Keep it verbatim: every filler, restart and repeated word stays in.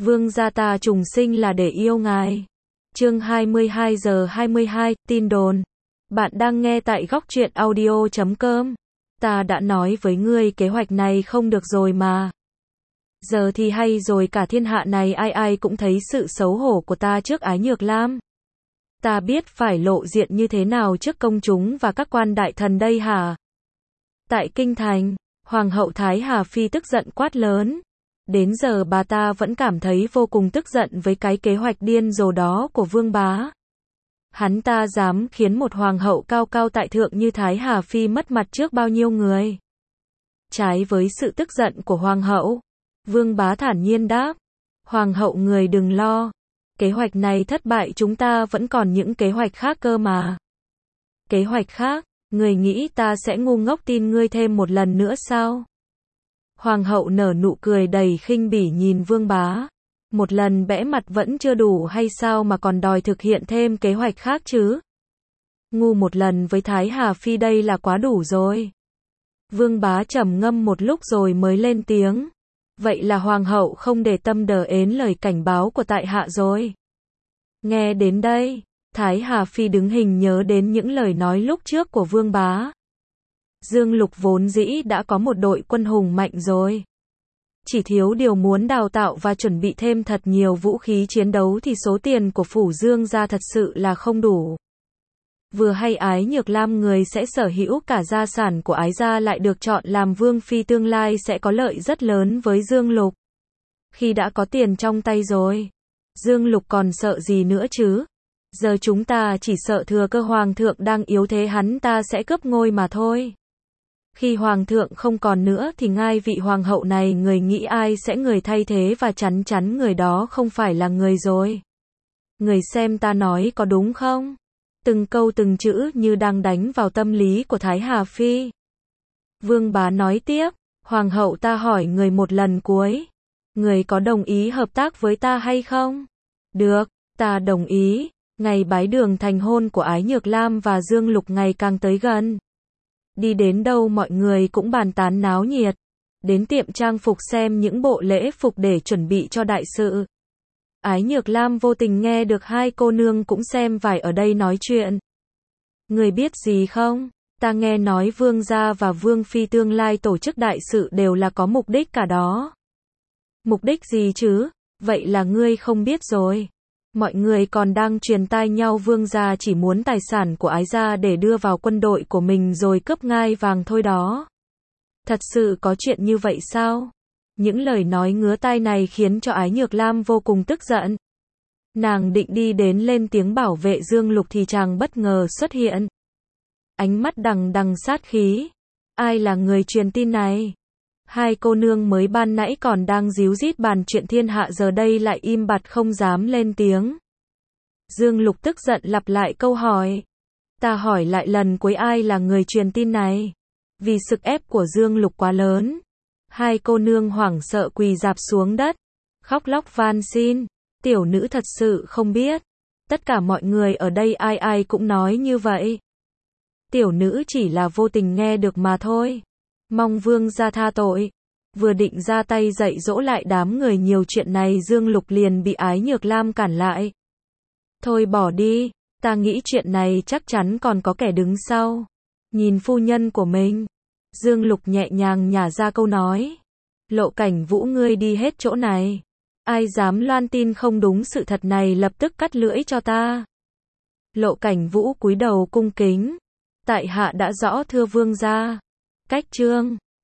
Vương gia ta trùng sinh là để yêu ngài. Chương hai mươi hai giờ hai mươi hai, tin đồn. Bạn đang nghe tại góc truyện audio chấm com. Ta đã nói với ngươi kế hoạch này không được rồi mà. Giờ thì hay rồi, cả thiên hạ này ai ai cũng thấy sự xấu hổ của ta trước Ái Nhược Lam. Ta biết phải lộ diện như thế nào trước công chúng và các quan đại thần đây hả? Tại kinh thành, Hoàng hậu Thái Hà Phi tức giận quát lớn. Đến giờ bà ta vẫn cảm thấy vô cùng tức giận với cái kế hoạch điên rồ đó của Vương bá. Hắn ta dám khiến một hoàng hậu cao cao tại thượng như Thái Hà Phi mất mặt trước bao nhiêu người. Trái với sự tức giận của hoàng hậu, Vương bá thản nhiên đáp. Hoàng hậu người đừng lo. Kế hoạch này thất bại, chúng ta vẫn còn những kế hoạch khác cơ mà. Kế hoạch khác? Người nghĩ ta sẽ ngu ngốc tin ngươi thêm một lần nữa sao? Hoàng hậu nở nụ cười đầy khinh bỉ nhìn Vương bá. Một lần bẽ mặt vẫn chưa đủ hay sao mà còn đòi thực hiện thêm kế hoạch khác chứ? Ngu một lần với Thái Hà Phi đây là quá đủ rồi. Vương bá trầm ngâm một lúc rồi mới lên tiếng. Vậy là hoàng hậu không để tâm đờ ến lời cảnh báo của tại hạ rồi. Nghe đến đây, Thái Hà Phi đứng hình nhớ đến những lời nói lúc trước của Vương bá. Dương Lục vốn dĩ đã có một đội quân hùng mạnh rồi. Chỉ thiếu điều muốn đào tạo và chuẩn bị thêm thật nhiều vũ khí chiến đấu thì số tiền của phủ Dương gia thật sự là không đủ. Vừa hay Ái Nhược Lam người sẽ sở hữu cả gia sản của Ái gia lại được chọn làm vương phi, tương lai sẽ có lợi rất lớn với Dương Lục. Khi đã có tiền trong tay rồi, Dương Lục còn sợ gì nữa chứ? Giờ chúng ta chỉ sợ thừa cơ hoàng thượng đang yếu thế hắn ta sẽ cướp ngôi mà thôi. Khi hoàng thượng không còn nữa thì ngai vị hoàng hậu này người nghĩ ai sẽ người thay thế, và chắn chắn người đó không phải là người rồi. Người xem ta nói có đúng không? Từng câu từng chữ như đang đánh vào tâm lý của Thái Hà Phi. Vương bá nói tiếp, hoàng hậu ta hỏi người một lần cuối. Người có đồng ý hợp tác với ta hay không? Được, ta đồng ý. Ngày bái đường thành hôn của Ái Nhược Lam và Dương Lục ngày càng tới gần. Đi đến đâu mọi người cũng bàn tán náo nhiệt. Đến tiệm trang phục xem những bộ lễ phục để chuẩn bị cho đại sự. Ái Nhược Lam vô tình nghe được hai cô nương cũng xem vải ở đây nói chuyện. Người biết gì không? Ta nghe nói Vương gia và Vương phi tương lai tổ chức đại sự đều là có mục đích cả đó. Mục đích gì chứ? Vậy là ngươi không biết rồi. Mọi người còn đang truyền tai nhau Vương gia chỉ muốn tài sản của Ái gia để đưa vào quân đội của mình rồi cướp ngai vàng thôi đó. Thật sự có chuyện như vậy sao? Những lời nói ngứa tai này khiến cho Ái Nhược Lam vô cùng tức giận. Nàng định đi đến lên tiếng bảo vệ Dương Lục thì chàng bất ngờ xuất hiện. Ánh mắt đằng đằng sát khí. Ai là người truyền tin này? Hai cô nương mới ban nãy còn đang díu dít bàn chuyện thiên hạ giờ đây lại im bặt không dám lên tiếng. Dương Lục tức giận lặp lại câu hỏi. Ta hỏi lại lần cuối, ai là người truyền tin này? Vì sức ép của Dương Lục quá lớn, hai cô nương hoảng sợ quỳ rạp xuống đất, khóc lóc van xin. Tiểu nữ thật sự không biết. Tất cả mọi người ở đây ai ai cũng nói như vậy. Tiểu nữ chỉ là vô tình nghe được mà thôi. Mong vương gia tha tội. Vừa định ra tay dạy dỗ lại đám người nhiều chuyện này, Dương Lục liền bị Ái Nhược Lam cản lại. Thôi bỏ đi, ta nghĩ chuyện này chắc chắn còn có kẻ đứng sau. Nhìn phu nhân của mình, Dương Lục nhẹ nhàng nhả ra câu nói. Lộ Cảnh Vũ ngươi đi hết chỗ này. Ai dám loan tin không đúng sự thật này lập tức cắt lưỡi cho ta. Lộ Cảnh Vũ cúi đầu cung kính. Tại hạ đã rõ thưa vương gia. Cách chương